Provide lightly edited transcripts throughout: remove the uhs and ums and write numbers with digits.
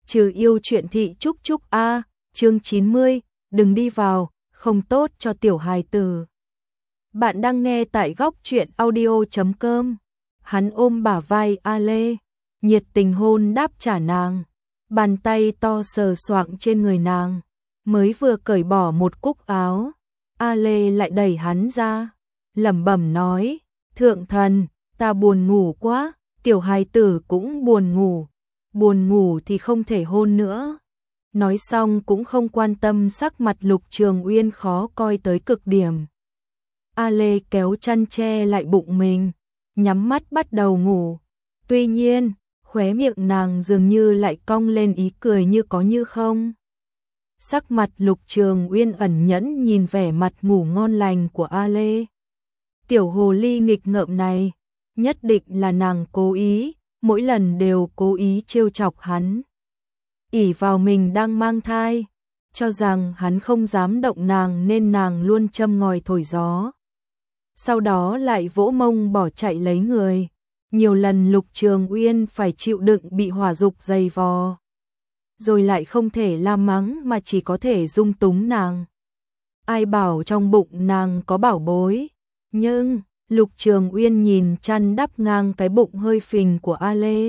Trừ yêu chuyện thị chúc a, chương 90, đừng đi vào, không tốt cho tiểu hài tử. Bạn đang nghe tại góc truyện audio.com. Hắn ôm bả vai A Lê, nhiệt tình hôn đáp trả nàng, bàn tay to sờ soạng trên người nàng, mới vừa cởi bỏ một cúc áo, A Lê lại đẩy hắn ra, lẩm bẩm nói, thượng thần, ta buồn ngủ quá, tiểu hài tử cũng buồn ngủ thì không thể hôn nữa. Nói xong cũng không quan tâm sắc mặt Lục Trường Uyên khó coi tới cực điểm. A Lê kéo chăn che lại bụng mình, nhắm mắt bắt đầu ngủ. Tuy nhiên, khóe miệng nàng dường như lại cong lên ý cười như có như không. Sắc mặt Lục Trường Uyên ẩn nhẫn nhìn vẻ mặt ngủ ngon lành của A Lê. Tiểu hồ ly nghịch ngợm này, nhất định là nàng cố ý, mỗi lần đều cố ý trêu chọc hắn. Ỷ vào mình đang mang thai, cho rằng hắn không dám động nàng nên nàng luôn châm ngòi thổi gió. Sau đó lại vỗ mông bỏ chạy lấy người. Nhiều lần Lục Trường Uyên phải chịu đựng bị hỏa dục dày vò. Rồi lại không thể la mắng mà chỉ có thể dung túng nàng. Ai bảo trong bụng nàng có bảo bối. Nhưng, Lục Trường Uyên nhìn chăn đắp ngang cái bụng hơi phình của A Lê.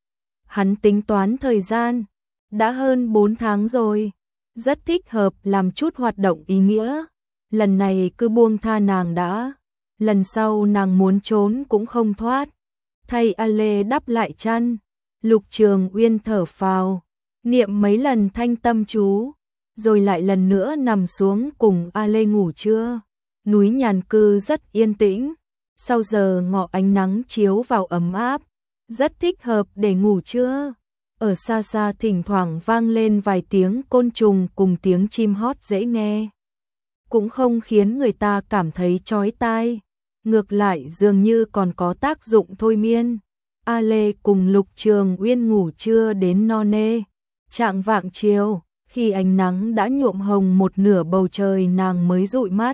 Hắn tính toán thời gian. Đã hơn 4 tháng rồi. Rất thích hợp làm chút hoạt động ý nghĩa. Lần này cứ buông tha nàng đã. Lần sau nàng muốn trốn cũng không thoát. Thay A Lê đắp lại chăn, Lục Trường Uyên thở phào, niệm mấy lần thanh tâm chú, rồi lại lần nữa nằm xuống cùng A Lê ngủ trưa. Núi Nhàn Cư rất yên tĩnh, sau giờ ngọ ánh nắng chiếu vào ấm áp, rất thích hợp để ngủ trưa. Ở xa xa thỉnh thoảng vang lên vài tiếng côn trùng cùng tiếng chim hót dễ nghe, cũng không khiến người ta cảm thấy chói tai. Ngược lại dường như còn có tác dụng thôi miên. A Lê cùng Lục Trường Uyên ngủ trưa đến no nê. Chạng vạng chiều, khi ánh nắng đã nhuộm hồng một nửa bầu trời nàng mới dụi mắt.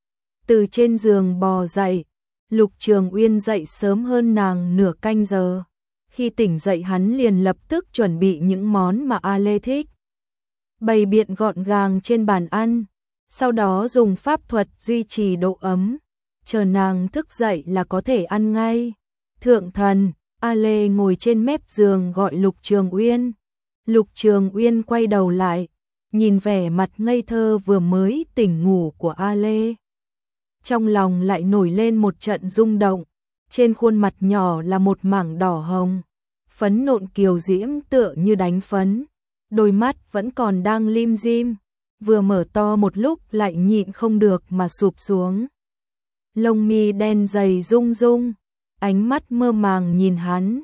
Từ trên giường bò dậy, Lục Trường Uyên dậy sớm hơn nàng nửa canh giờ. Khi tỉnh dậy hắn liền lập tức chuẩn bị những món mà A Lê thích. Bày biện gọn gàng trên bàn ăn, sau đó dùng pháp thuật duy trì độ ấm. Chờ nàng thức dậy là có thể ăn ngay. Thượng thần, A Lê ngồi trên mép giường gọi Lục Trường Uyên. Lục Trường Uyên quay đầu lại, nhìn vẻ mặt ngây thơ vừa mới tỉnh ngủ của A Lê. Trong lòng lại nổi lên một trận rung động, trên khuôn mặt nhỏ là một mảng đỏ hồng, phấn nộn kiều diễm tựa như đánh phấn. Đôi mắt vẫn còn đang lim dim, vừa mở to một lúc lại nhịn không được mà sụp xuống. Lông mi đen dày rung rung, ánh mắt mơ màng nhìn hắn.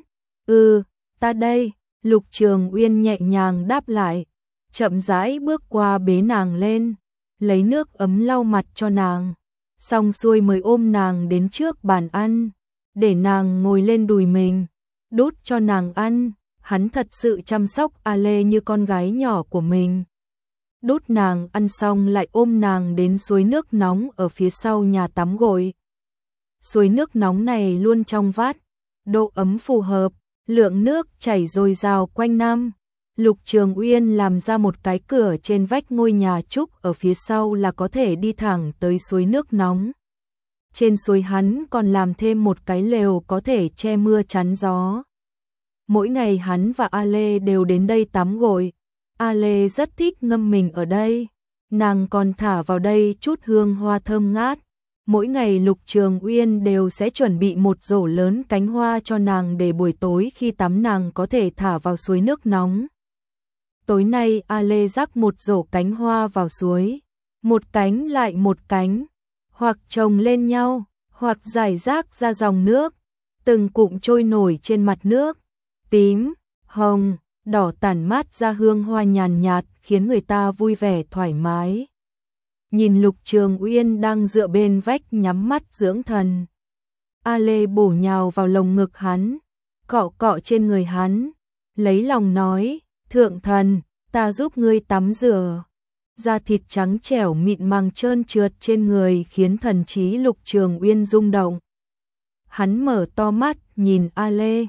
Ta đây, Lục Trường Uyên nhẹ nhàng đáp lại, chậm rãi bước qua bế nàng lên, lấy nước ấm lau mặt cho nàng, xong xuôi mới ôm nàng đến trước bàn ăn, để nàng ngồi lên đùi mình, đút cho nàng ăn. Hắn thật sự chăm sóc A Lê như con gái nhỏ của mình. Đút nàng ăn xong lại ôm nàng đến suối nước nóng ở phía sau nhà tắm gội. Suối nước nóng này luôn trong vắt, độ ấm phù hợp, lượng nước chảy dồi dào quanh năm. Lục Trường Uyên làm ra một cái cửa trên vách ngôi nhà trúc ở phía sau là có thể đi thẳng tới suối nước nóng. Trên suối hắn còn làm thêm một cái lều có thể che mưa chắn gió. Mỗi ngày hắn và A Lê đều đến đây tắm gội. A Lê rất thích ngâm mình ở đây, nàng còn thả vào đây chút hương hoa thơm ngát. Mỗi ngày Lục Trường Uyên đều sẽ chuẩn bị một rổ lớn cánh hoa cho nàng để buổi tối khi tắm nàng có thể thả vào suối nước nóng. Tối nay A Lê rắc một rổ cánh hoa vào suối, một cánh lại một cánh, hoặc chồng lên nhau, hoặc rải rác ra dòng nước, từng cụm trôi nổi trên mặt nước, tím, hồng, đỏ tản mát ra hương hoa nhàn nhạt khiến người ta vui vẻ thoải mái. Nhìn Lục Trường Uyên đang dựa bên vách nhắm mắt dưỡng thần. A Lê bổ nhào vào lồng ngực hắn, cọ cọ trên người hắn, lấy lòng nói, thượng thần, ta giúp ngươi tắm rửa. Da thịt trắng trẻo mịn màng trơn trượt trên người khiến thần trí Lục Trường Uyên rung động. Hắn mở to mắt nhìn A Lê,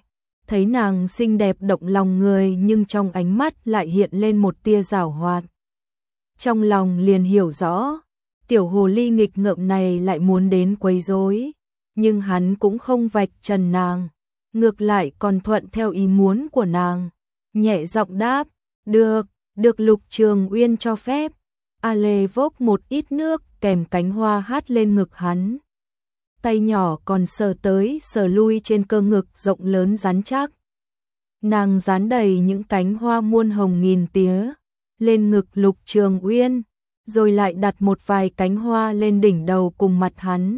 thấy nàng xinh đẹp động lòng người nhưng trong ánh mắt lại hiện lên một tia giảo hoạt. Trong lòng liền hiểu rõ, tiểu hồ ly nghịch ngợm này lại muốn đến quấy rối, nhưng hắn cũng không vạch trần nàng, ngược lại còn thuận theo ý muốn của nàng, nhẹ giọng đáp, được Lục Trường Uyên cho phép. A Lê vốc một ít nước kèm cánh hoa hát lên ngực hắn. Tay nhỏ còn sờ tới sờ lui trên cơ ngực rộng lớn rắn chắc. Nàng dán đầy những cánh hoa muôn hồng nghìn tía lên ngực Lục Trường Uyên, rồi lại đặt một vài cánh hoa lên đỉnh đầu cùng mặt hắn.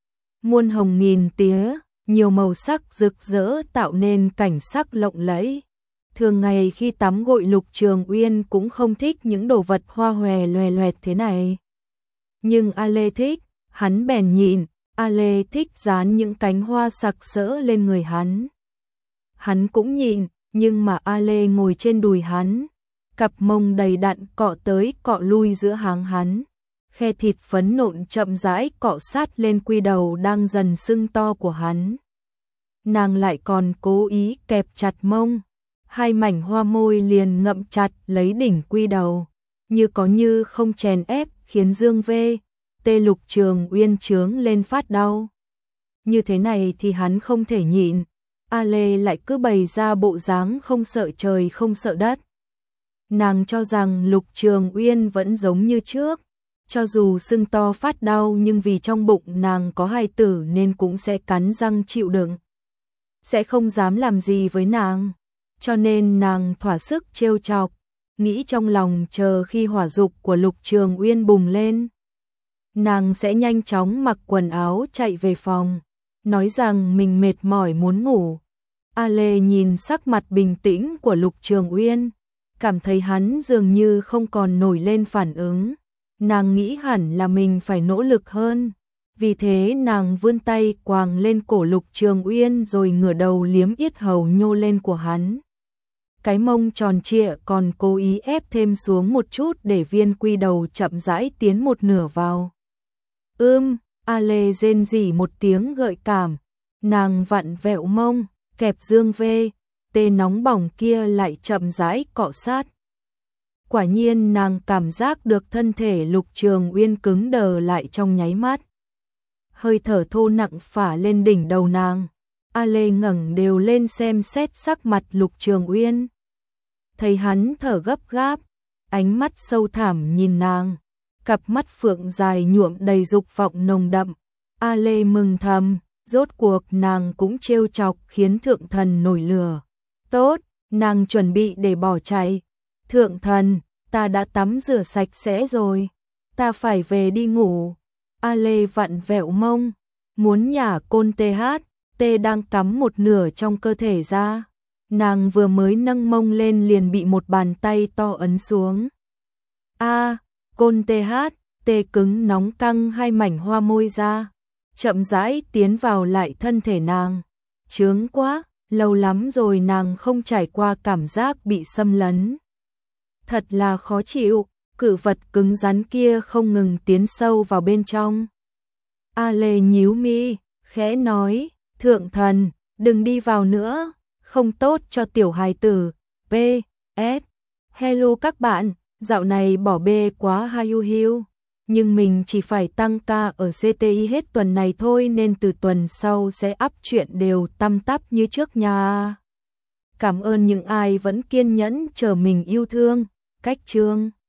Muôn hồng nghìn tía, nhiều màu sắc rực rỡ tạo nên cảnh sắc lộng lẫy. Thường ngày khi tắm gội Lục Trường Uyên cũng không thích những đồ vật hoa hòe loè loẹt thế này. Nhưng A Lê thích, hắn bèn nhịn. A Lê thích dán những cánh hoa sặc sỡ lên người hắn. Hắn cũng nhịn, nhưng mà A Lê ngồi trên đùi hắn, cặp mông đầy đặn cọ tới cọ lui giữa háng hắn. Khe thịt phấn nộn chậm rãi cọ sát lên quy đầu đang dần sưng to của hắn. Nàng lại còn cố ý kẹp chặt mông, hai mảnh hoa môi liền ngậm chặt lấy đỉnh quy đầu, như có như không chèn ép khiến Dương Vê, Tê Lục Trường Uyên trướng lên phát đau. Như thế này thì hắn không thể nhịn, A Lê lại cứ bày ra bộ dáng không sợ trời không sợ đất. Nàng cho rằng Lục Trường Uyên vẫn giống như trước, cho dù sưng to phát đau nhưng vì trong bụng nàng có hài tử nên cũng sẽ cắn răng chịu đựng, sẽ không dám làm gì với nàng, cho nên nàng thỏa sức trêu chọc, nghĩ trong lòng chờ khi hỏa dục của Lục Trường Uyên bùng lên, nàng sẽ nhanh chóng mặc quần áo chạy về phòng, nói rằng mình mệt mỏi muốn ngủ. A Lê nhìn sắc mặt bình tĩnh của Lục Trường Uyên, cảm thấy hắn dường như không còn nổi lên phản ứng. Nàng nghĩ hẳn là mình phải nỗ lực hơn. Vì thế nàng vươn tay quàng lên cổ Lục Trường Uyên rồi ngửa đầu liếm yết hầu nhô lên của hắn. Cái mông tròn trịa còn cố ý ép thêm xuống một chút để viên quy đầu chậm rãi tiến một nửa vào. A Lê rên rỉ một tiếng gợi cảm, nàng vặn vẹo mông, kẹp Dương Vê, Tê nóng bỏng kia lại chậm rãi cọ sát. Quả nhiên nàng cảm giác được thân thể Lục Trường Uyên cứng đờ lại trong nháy mắt. Hơi thở thô nặng phả lên đỉnh đầu nàng. A Lê ngẩng đều lên xem xét sắc mặt Lục Trường Uyên. Thấy hắn thở gấp gáp, ánh mắt sâu thẳm nhìn nàng, cặp mắt phượng dài nhuộm đầy dục vọng nồng đậm. A Lê mừng thầm, rốt cuộc nàng cũng trêu chọc khiến thượng thần nổi lửa. Tốt, nàng chuẩn bị để bỏ chạy. Thượng thần, ta đã tắm rửa sạch sẽ rồi, ta phải về đi ngủ. A Lê vặn vẹo mông, muốn nhả côn tê đang cắm một nửa trong cơ thể ra. Nàng vừa mới nâng mông lên liền bị một bàn tay to ấn xuống. Côn tê cứng nóng căng hai mảnh hoa môi ra, chậm rãi tiến vào lại thân thể nàng. Chướng quá, lâu lắm rồi nàng không trải qua cảm giác bị xâm lấn. Thật là khó chịu, cự vật cứng rắn kia không ngừng tiến sâu vào bên trong. A Lê nhíu mi, khẽ nói, thượng thần, đừng đi vào nữa, không tốt cho tiểu hài tử. P.S. Hello các bạn, dạo này bỏ bê quá hiu hiu, nhưng mình chỉ phải tăng ca ở CTI hết tuần này thôi nên từ tuần sau sẽ up chuyện đều tăm tắp như trước nha. Cảm ơn những ai vẫn kiên nhẫn chờ mình yêu thương. Cách chương